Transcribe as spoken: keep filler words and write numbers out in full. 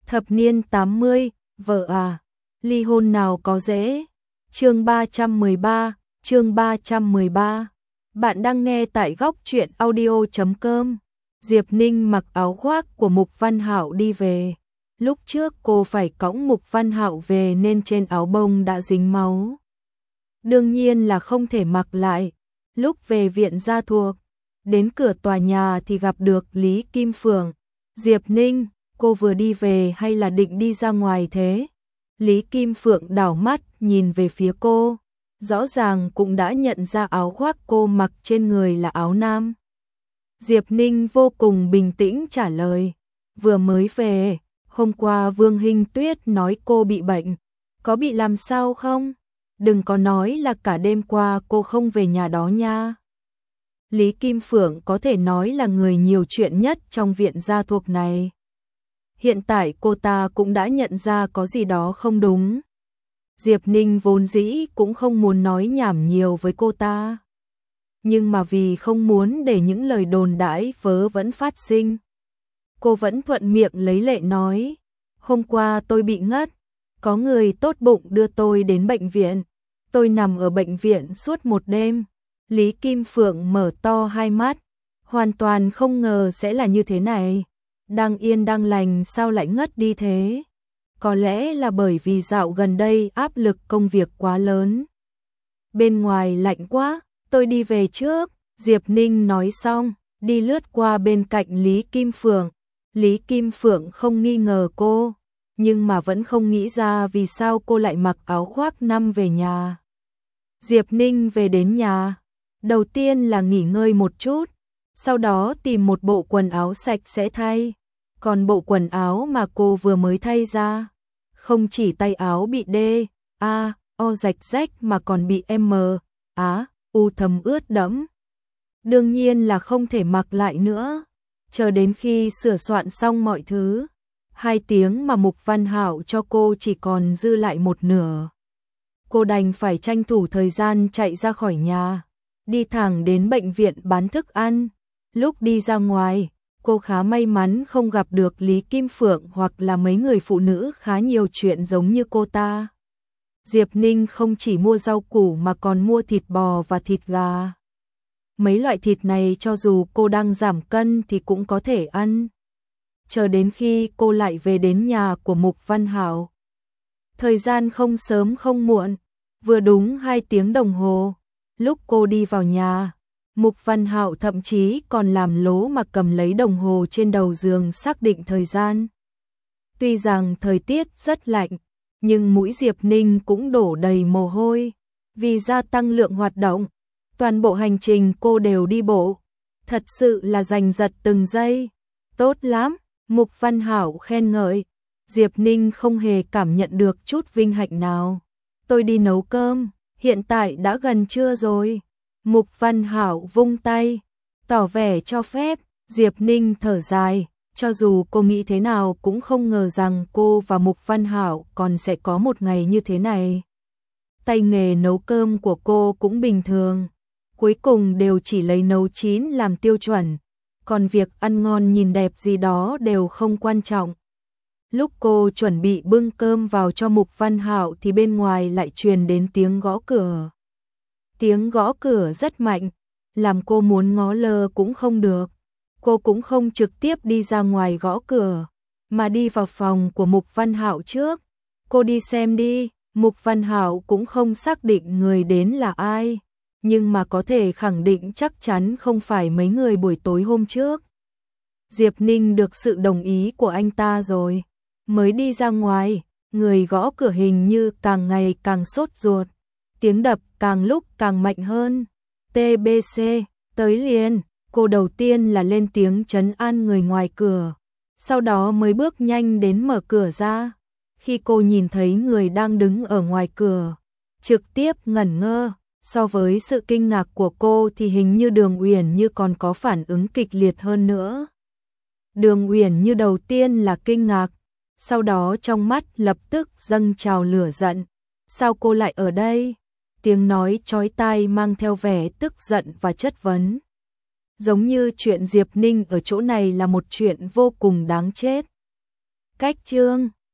Thập niên tám mươi, vợ à, ly hôn nào có dễ. Chương ba trăm mười ba, chương ba trăm mười ba. Bạn đang nghe tại góc truyện audio chấm com. Diệp Ninh mặc áo khoác của Mục Văn Hạo đi về. Lúc trước cô phải cõng Mục Văn Hạo về nên trên áo bông đã dính máu. Đương nhiên là không thể mặc lại. Lúc về viện gia thuộc, đến cửa tòa nhà thì gặp được Lý Kim Phượng. Diệp Ninh, cô vừa đi về hay là định đi ra ngoài thế? Lý Kim Phượng đảo mắt nhìn về phía cô, rõ ràng cũng đã nhận ra áo khoác cô mặc trên người là áo nam. Diệp Ninh vô cùng bình tĩnh trả lời, vừa mới về, hôm qua Vương Hinh Tuyết nói cô bị bệnh, có bị làm sao không? Đừng có nói là cả đêm qua cô không về nhà đó nha. Lý Kim Phượng có thể nói là người nhiều chuyện nhất trong viện gia thuộc này. Hiện tại cô ta cũng đã nhận ra có gì đó không đúng. Diệp Ninh vốn dĩ cũng không muốn nói nhảm nhiều với cô ta. Nhưng mà vì không muốn để những lời đồn đãi vớ vẩn phát sinh, cô vẫn thuận miệng lấy lệ nói, hôm qua tôi bị ngất, có người tốt bụng đưa tôi đến bệnh viện, tôi nằm ở bệnh viện suốt một đêm. Lý Kim Phượng mở to hai mắt, hoàn toàn không ngờ sẽ là như thế này. Đang yên đang lành sao lại ngất đi thế? Có lẽ là bởi vì dạo gần đây áp lực công việc quá lớn. Bên ngoài lạnh quá, tôi đi về trước. Diệp Ninh nói xong, đi lướt qua bên cạnh Lý Kim Phượng. Lý Kim Phượng không nghi ngờ cô, nhưng mà vẫn không nghĩ ra vì sao cô lại mặc áo khoác năm về nhà. Diệp Ninh về đến nhà, đầu tiên là nghỉ ngơi một chút, sau đó tìm một bộ quần áo sạch sẽ thay. Còn bộ quần áo mà cô vừa mới thay ra, không chỉ tay áo bị D, A, O rạch rách mà còn bị M, Á, U thấm ướt đẫm. Đương nhiên là không thể mặc lại nữa. Chờ đến khi sửa soạn xong mọi thứ, hai tiếng mà Mục Văn Hạo cho cô chỉ còn dư lại một nửa. Cô đành phải tranh thủ thời gian chạy ra khỏi nhà, đi thẳng đến bệnh viện bán thức ăn. Lúc đi ra ngoài, cô khá may mắn không gặp được Lý Kim Phượng hoặc là mấy người phụ nữ khá nhiều chuyện giống như cô ta. Diệp Ninh không chỉ mua rau củ mà còn mua thịt bò và thịt gà. Mấy loại thịt này cho dù cô đang giảm cân thì cũng có thể ăn. Chờ đến khi cô lại về đến nhà của Mục Văn Hạo. Thời gian không sớm không muộn, vừa đúng hai tiếng đồng hồ. Lúc cô đi vào nhà, Mục Văn Hạo thậm chí còn làm lố mà cầm lấy đồng hồ trên đầu giường xác định thời gian. Tuy rằng thời tiết rất lạnh, nhưng mũi Diệp Ninh cũng đổ đầy mồ hôi. Vì gia tăng lượng hoạt động, toàn bộ hành trình cô đều đi bộ. Thật sự là giành giật từng giây. Tốt lắm, Mục Văn Hạo khen ngợi. Diệp Ninh không hề cảm nhận được chút vinh hạnh nào. Tôi đi nấu cơm, hiện tại đã gần trưa rồi. Mục Văn Hạo vung tay, tỏ vẻ cho phép. Diệp Ninh thở dài, cho dù cô nghĩ thế nào cũng không ngờ rằng cô và Mục Văn Hạo còn sẽ có một ngày như thế này. Tay nghề nấu cơm của cô cũng bình thường, cuối cùng đều chỉ lấy nấu chín làm tiêu chuẩn, còn việc ăn ngon nhìn đẹp gì đó đều không quan trọng. Lúc cô chuẩn bị bưng cơm vào cho Mục Văn Hạo thì bên ngoài lại truyền đến tiếng gõ cửa. Tiếng gõ cửa rất mạnh, làm cô muốn ngó lơ cũng không được. Cô cũng không trực tiếp đi ra ngoài gõ cửa, mà đi vào phòng của Mục Văn Hạo trước. Cô đi xem đi. Mục Văn Hạo cũng không xác định người đến là ai, nhưng mà có thể khẳng định chắc chắn không phải mấy người buổi tối hôm trước. Diệp Ninh được sự đồng ý của anh ta rồi, mới đi ra ngoài. Người gõ cửa hình như càng ngày càng sốt ruột, tiếng đập càng lúc càng mạnh hơn. tê bê xê, tới liền. Cô đầu tiên là lên tiếng trấn an người ngoài cửa, sau đó mới bước nhanh đến mở cửa ra. Khi cô nhìn thấy người đang đứng ở ngoài cửa, trực tiếp ngẩn ngơ. So với sự kinh ngạc của cô thì hình như Đường Uyển Như còn có phản ứng kịch liệt hơn nữa. Đường Uyển Như đầu tiên là kinh ngạc, sau đó trong mắt lập tức dâng trào lửa giận. Sao cô lại ở đây? Tiếng nói chói tai mang theo vẻ tức giận và chất vấn. Giống như chuyện Diệp Ninh ở chỗ này là một chuyện vô cùng đáng chết. Cách chương